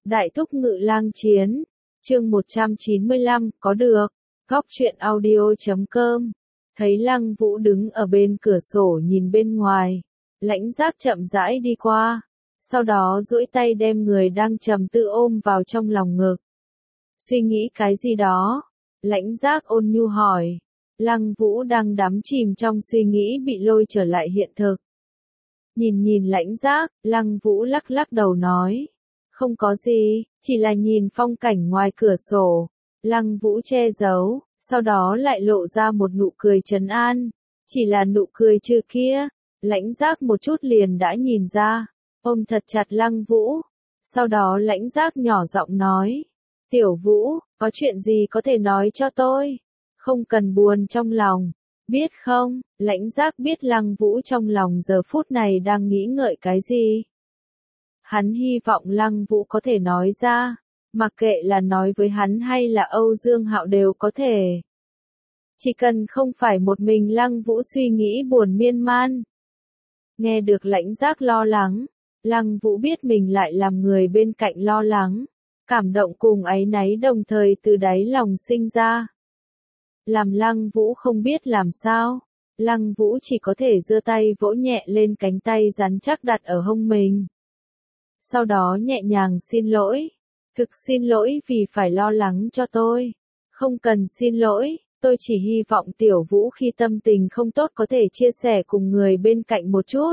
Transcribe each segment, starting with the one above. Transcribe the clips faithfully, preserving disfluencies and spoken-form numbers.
Đại thúc ngự lang chiến, chương một trăm chín mươi lăm, có được, góc truyện audio chấm com. Thấy Lăng Vũ đứng ở bên cửa sổ nhìn bên ngoài, Lãnh Giác chậm rãi đi qua, sau đó duỗi tay đem người đang trầm tư ôm vào trong lòng ngực. Suy nghĩ cái gì đó? Lãnh Giác ôn nhu hỏi. Lăng Vũ đang đắm chìm trong suy nghĩ bị lôi trở lại hiện thực. Nhìn nhìn Lãnh Giác, Lăng Vũ lắc lắc đầu nói. Không có gì, chỉ là nhìn phong cảnh ngoài cửa sổ. Lăng Vũ che giấu, sau đó lại lộ ra một nụ cười trấn an. Chỉ là nụ cười chưa kia, Lãnh Giác một chút liền đã nhìn ra, ôm thật chặt Lăng Vũ. Sau đó Lãnh Giác nhỏ giọng nói, Tiểu Vũ, có chuyện gì có thể nói cho tôi? Không cần buồn trong lòng, biết không? Lãnh Giác biết Lăng Vũ trong lòng giờ phút này đang nghĩ ngợi cái gì. Hắn hy vọng Lăng Vũ có thể nói ra, mặc kệ là nói với hắn hay là Âu Dương Hạo đều có thể. Chỉ cần không phải một mình Lăng Vũ suy nghĩ buồn miên man. Nghe được Lãnh Giác lo lắng, Lăng Vũ biết mình lại làm người bên cạnh lo lắng, cảm động cùng áy náy đồng thời từ đáy lòng sinh ra. Làm Lăng Vũ không biết làm sao, Lăng Vũ chỉ có thể giơ tay vỗ nhẹ lên cánh tay rắn chắc đặt ở hông mình. Sau đó nhẹ nhàng xin lỗi, thực xin lỗi vì phải lo lắng cho tôi. Không cần xin lỗi, tôi chỉ hy vọng Tiểu Vũ khi tâm tình không tốt có thể chia sẻ cùng người bên cạnh một chút.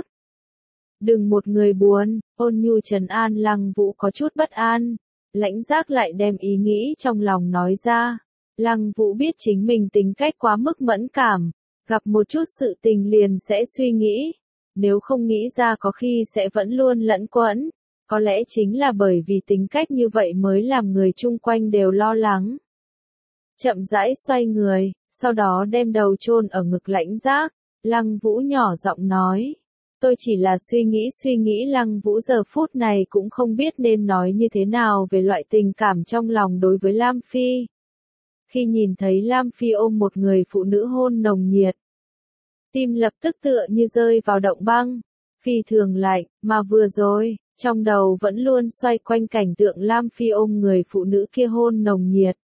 Đừng một người buồn, ôn nhu trấn an Lăng Vũ có chút bất an. Lãnh Giác lại đem ý nghĩ trong lòng nói ra. Lăng Vũ biết chính mình tính cách quá mức mẫn cảm, gặp một chút sự tình liền sẽ suy nghĩ. Nếu không nghĩ ra có khi sẽ vẫn luôn lẫn quẫn. Có lẽ chính là bởi vì tính cách như vậy mới làm người chung quanh đều lo lắng. Chậm rãi xoay người, sau đó đem đầu chôn ở ngực Lãnh Giác. Lăng Vũ nhỏ giọng nói. Tôi chỉ là suy nghĩ suy nghĩ Lăng Vũ giờ phút này cũng không biết nên nói như thế nào về loại tình cảm trong lòng đối với Lam Phi. Khi nhìn thấy Lam Phi ôm một người phụ nữ hôn nồng nhiệt, tim lập tức tựa như rơi vào động băng, phi thường lạnh, mà vừa rồi, trong đầu vẫn luôn xoay quanh cảnh tượng Lam Phi ôm người phụ nữ kia hôn nồng nhiệt.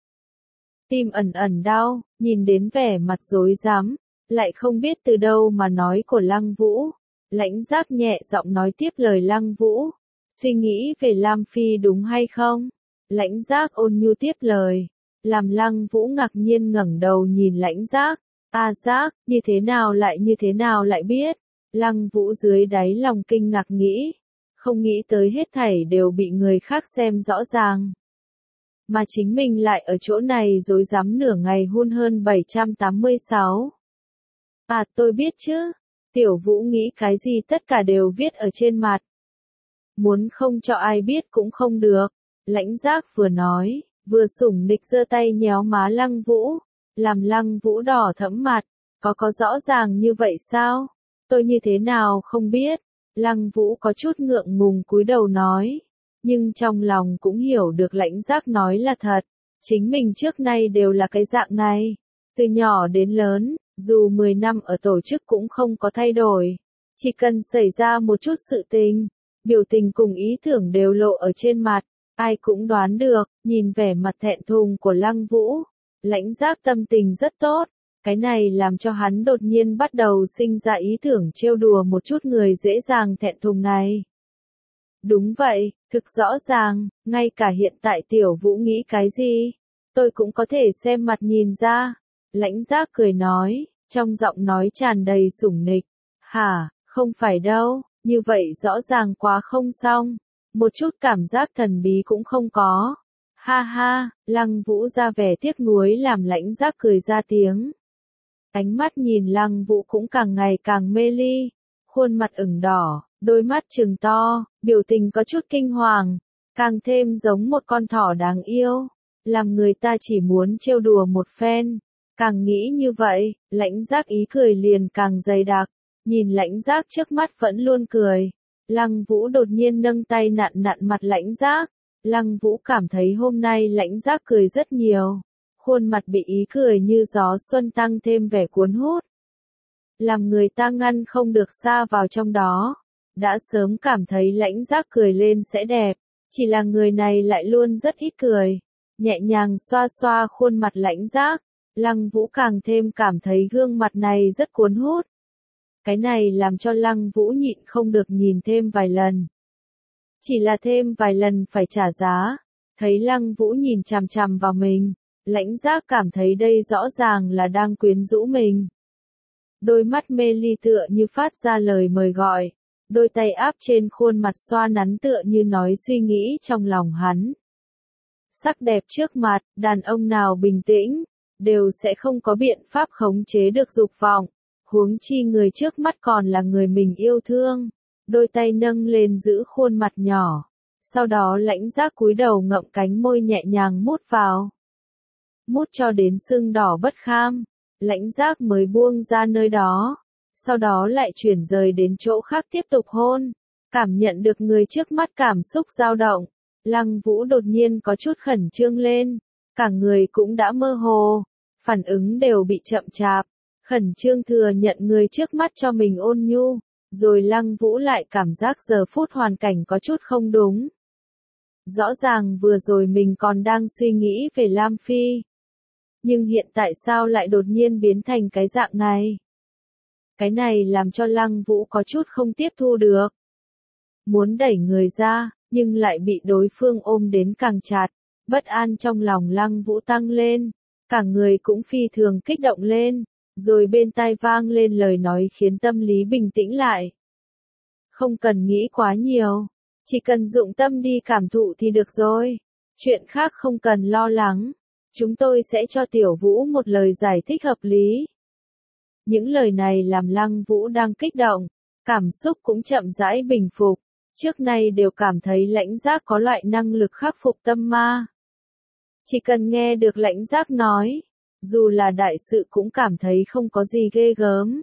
Tim ẩn ẩn đau, nhìn đến vẻ mặt rối rắm, lại không biết từ đâu mà nói của Lăng Vũ. Lãnh Giác nhẹ giọng nói tiếp lời Lăng Vũ. Suy nghĩ về Lam Phi đúng hay không? Lãnh Giác ôn nhu tiếp lời. Làm Lăng Vũ ngạc nhiên ngẩng đầu nhìn Lãnh Giác. A Giác, như thế nào lại như thế nào lại biết? Lăng Vũ dưới đáy lòng kinh ngạc nghĩ. Không nghĩ tới hết thảy đều bị người khác xem rõ ràng. Mà chính mình lại ở chỗ này rối rắm nửa ngày hun hơn bảy trăm tám mươi sáu. À tôi biết chứ. Tiểu Vũ nghĩ cái gì tất cả đều viết ở trên mặt. Muốn không cho ai biết cũng không được. Lãnh Giác vừa nói, vừa sủng nịch giơ tay nhéo má Lăng Vũ, làm Lăng Vũ đỏ thẫm mặt. Có có rõ ràng như vậy sao? Tôi như thế nào không biết. Lăng Vũ có chút ngượng ngùng cúi đầu nói. Nhưng trong lòng cũng hiểu được Lãnh Giác nói là thật. Chính mình trước nay đều là cái dạng này. Từ nhỏ đến lớn, dù mười năm ở tổ chức cũng không có thay đổi. Chỉ cần xảy ra một chút sự tình, biểu tình cùng ý tưởng đều lộ ở trên mặt. Ai cũng đoán được, nhìn vẻ mặt thẹn thùng của Lăng Vũ. Lãnh Giác tâm tình rất tốt. Cái này làm cho hắn đột nhiên bắt đầu sinh ra ý tưởng trêu đùa một chút người dễ dàng thẹn thùng này. Đúng vậy, thực rõ ràng, ngay cả hiện tại Tiểu Vũ nghĩ cái gì, tôi cũng có thể xem mặt nhìn ra. Lãnh Giác cười nói, trong giọng nói tràn đầy sủng nịch. Hả, không phải đâu, như vậy rõ ràng quá không xong. Một chút cảm giác thần bí cũng không có. Ha ha, Lăng Vũ ra vẻ tiếc nuối làm Lãnh Giác cười ra tiếng. Ánh mắt nhìn Lăng Vũ cũng càng ngày càng mê ly. Khuôn mặt ửng đỏ, đôi mắt trừng to, biểu tình có chút kinh hoàng. Càng thêm giống một con thỏ đáng yêu. Làm người ta chỉ muốn trêu đùa một phen. Càng nghĩ như vậy, Lãnh Giác ý cười liền càng dày đặc. Nhìn Lãnh Giác trước mắt vẫn luôn cười. Lăng Vũ đột nhiên nâng tay nặn nặn mặt Lãnh Giác. Lăng Vũ cảm thấy hôm nay Lãnh Giác cười rất nhiều. Khuôn mặt bị ý cười như gió xuân tăng thêm vẻ cuốn hút. Làm người ta ngăn không được xa vào trong đó. Đã sớm cảm thấy Lãnh Giác cười lên sẽ đẹp. Chỉ là người này lại luôn rất ít cười, nhẹ nhàng xoa xoa khuôn mặt Lãnh Giác, Lăng Vũ càng thêm cảm thấy gương mặt này rất cuốn hút. Cái này làm cho Lăng Vũ nhịn không được nhìn thêm vài lần. Chỉ là thêm vài lần phải trả giá, thấy Lăng Vũ nhìn chằm chằm vào mình, Lãnh Giác cảm thấy đây rõ ràng là đang quyến rũ mình. Đôi mắt mê ly tựa như phát ra lời mời gọi, đôi tay áp trên khuôn mặt xoa nắn tựa như nói suy nghĩ trong lòng hắn. Sắc đẹp trước mặt, đàn ông nào bình tĩnh, đều sẽ không có biện pháp khống chế được dục vọng, huống chi người trước mắt còn là người mình yêu thương. Đôi tay nâng lên giữ khuôn mặt nhỏ, sau đó Lãnh Giác cúi đầu ngậm cánh môi nhẹ nhàng mút vào. Mút cho đến sưng đỏ bất kham, Lãnh Giác mới buông ra nơi đó, sau đó lại chuyển rời đến chỗ khác tiếp tục hôn. Cảm nhận được người trước mắt cảm xúc dao động, Lăng Vũ đột nhiên có chút khẩn trương lên, cả người cũng đã mơ hồ, phản ứng đều bị chậm chạp, khẩn trương thừa nhận người trước mắt cho mình ôn nhu, rồi Lăng Vũ lại cảm giác giờ phút hoàn cảnh có chút không đúng. Rõ ràng vừa rồi mình còn đang suy nghĩ về Lam Phi, nhưng hiện tại sao lại đột nhiên biến thành cái dạng này? Cái này làm cho Lăng Vũ có chút không tiếp thu được. Muốn đẩy người ra, nhưng lại bị đối phương ôm đến càng chặt, bất an trong lòng Lăng Vũ tăng lên, cả người cũng phi thường kích động lên, rồi bên tai vang lên lời nói khiến tâm lý bình tĩnh lại. Không cần nghĩ quá nhiều, chỉ cần dụng tâm đi cảm thụ thì được rồi, chuyện khác không cần lo lắng, chúng tôi sẽ cho Tiểu Vũ một lời giải thích hợp lý. Những lời này làm Lăng Vũ đang kích động, cảm xúc cũng chậm rãi bình phục, trước nay đều cảm thấy Lãnh Giác có loại năng lực khắc phục tâm ma. Chỉ cần nghe được Lãnh Giác nói, dù là đại sự cũng cảm thấy không có gì ghê gớm.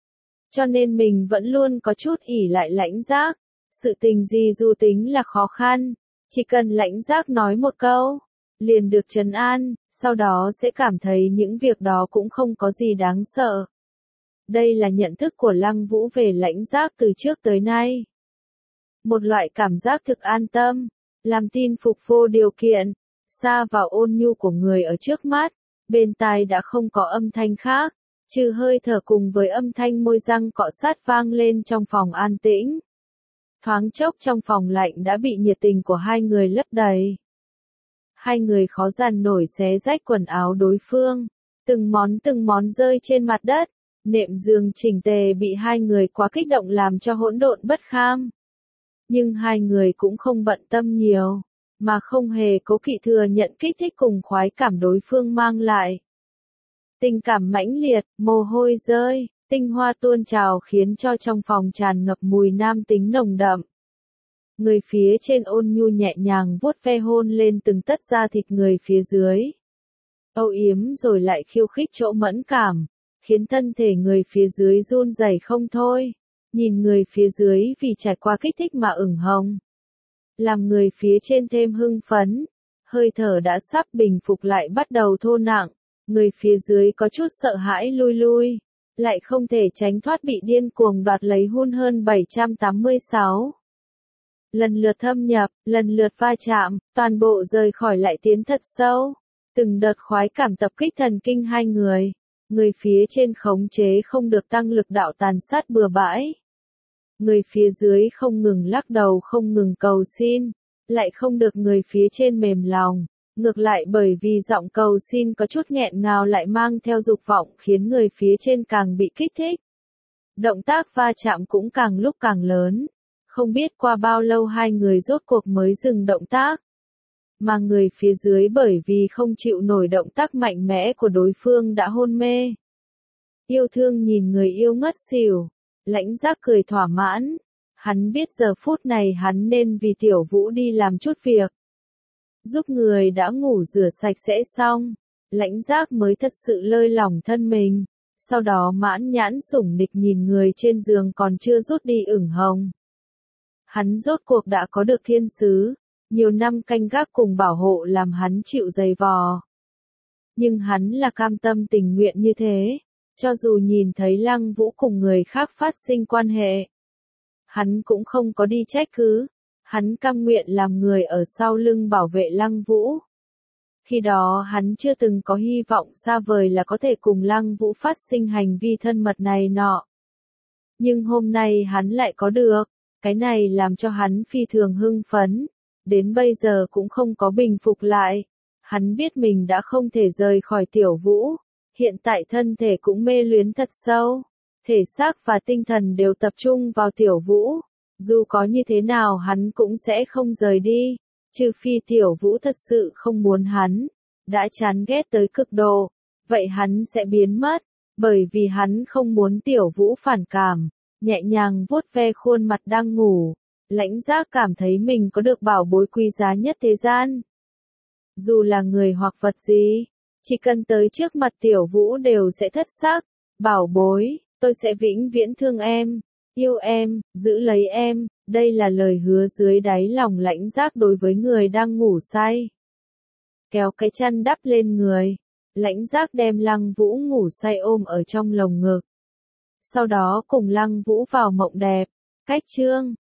Cho nên mình vẫn luôn có chút ỷ lại Lãnh Giác, sự tình gì dù tính là khó khăn, chỉ cần Lãnh Giác nói một câu, liền được trấn an, sau đó sẽ cảm thấy những việc đó cũng không có gì đáng sợ. Đây là nhận thức của Lăng Vũ về Lãnh Giác từ trước tới nay. Một loại cảm giác thực an tâm, làm tin phục vô điều kiện, xa vào ôn nhu của người ở trước mắt, bên tai đã không có âm thanh khác, trừ hơi thở cùng với âm thanh môi răng cọ sát vang lên trong phòng an tĩnh. Thoáng chốc trong phòng lạnh đã bị nhiệt tình của hai người lấp đầy. Hai người khó dằn nổi xé rách quần áo đối phương, từng món từng món rơi trên mặt đất, nệm giường chỉnh tề bị hai người quá kích động làm cho hỗn độn bất kham. Nhưng hai người cũng không bận tâm nhiều, mà không hề cố kỵ thừa nhận kích thích cùng khoái cảm đối phương mang lại. Tình cảm mãnh liệt, mồ hôi rơi, tinh hoa tuôn trào khiến cho trong phòng tràn ngập mùi nam tính nồng đậm. Người phía trên ôn nhu nhẹ nhàng vuốt ve hôn lên từng tấc da thịt người phía dưới. Âu yếm rồi lại khiêu khích chỗ mẫn cảm, khiến thân thể người phía dưới run rẩy không thôi. Nhìn người phía dưới vì trải qua kích thích mà ửng hồng. Làm người phía trên thêm hưng phấn, hơi thở đã sắp bình phục lại bắt đầu thô nặng, người phía dưới có chút sợ hãi lui lui, lại không thể tránh thoát bị điên cuồng đoạt lấy hôn hơn bảy trăm tám mươi sáu. Lần lượt thâm nhập, lần lượt va chạm, toàn bộ rời khỏi lại tiến thật sâu, từng đợt khoái cảm tập kích thần kinh hai người. Người phía trên khống chế không được tăng lực đạo tàn sát bừa bãi. Người phía dưới không ngừng lắc đầu không ngừng cầu xin, lại không được người phía trên mềm lòng, ngược lại bởi vì giọng cầu xin có chút nghẹn ngào lại mang theo dục vọng khiến người phía trên càng bị kích thích. Động tác va chạm cũng càng lúc càng lớn, không biết qua bao lâu hai người rốt cuộc mới dừng động tác. Mà người phía dưới bởi vì không chịu nổi động tác mạnh mẽ của đối phương đã hôn mê. Yêu thương nhìn người yêu ngất xỉu, Lãnh Giác cười thỏa mãn, hắn biết giờ phút này hắn nên vì Tiểu Vũ đi làm chút việc. Giúp người đã ngủ rửa sạch sẽ xong, Lãnh Giác mới thật sự lơi lỏng thân mình, sau đó mãn nhãn sủng nịch nhìn người trên giường còn chưa rút đi ửng hồng. Hắn rốt cuộc đã có được thiên sứ. Nhiều năm canh gác cùng bảo hộ làm hắn chịu dày vò. Nhưng hắn là cam tâm tình nguyện như thế, cho dù nhìn thấy Lăng Vũ cùng người khác phát sinh quan hệ. Hắn cũng không có đi trách cứ, Hắn cam nguyện làm người ở sau lưng bảo vệ Lăng Vũ. Khi đó hắn chưa từng có hy vọng xa vời là có thể cùng Lăng Vũ phát sinh hành vi thân mật này nọ. Nhưng hôm nay hắn lại có được, cái này làm cho hắn phi thường hưng phấn, đến bây giờ cũng không có bình phục lại. Hắn biết mình đã không thể rời khỏi Tiểu Vũ, hiện tại thân thể cũng mê luyến thật sâu, thể xác và tinh thần đều tập trung vào Tiểu Vũ. Dù có như thế nào hắn cũng sẽ không rời đi, trừ phi Tiểu Vũ thật sự không muốn hắn, đã chán ghét tới cực độ, vậy hắn sẽ biến mất, bởi vì hắn không muốn Tiểu Vũ phản cảm. Nhẹ nhàng vuốt ve khuôn mặt đang ngủ, Lãnh Giác cảm thấy mình có được bảo bối quý giá nhất thế gian. Dù là người hoặc vật gì, chỉ cần tới trước mặt Tiểu Vũ đều sẽ thất sắc. Bảo bối, tôi sẽ vĩnh viễn thương em, yêu em, giữ lấy em, đây là lời hứa dưới đáy lòng Lãnh Giác đối với người đang ngủ say. Kéo cái chăn đắp lên người, Lãnh Giác đem Lăng Vũ ngủ say ôm ở trong lồng ngực. Sau đó cùng Lăng Vũ vào mộng đẹp. Cách chương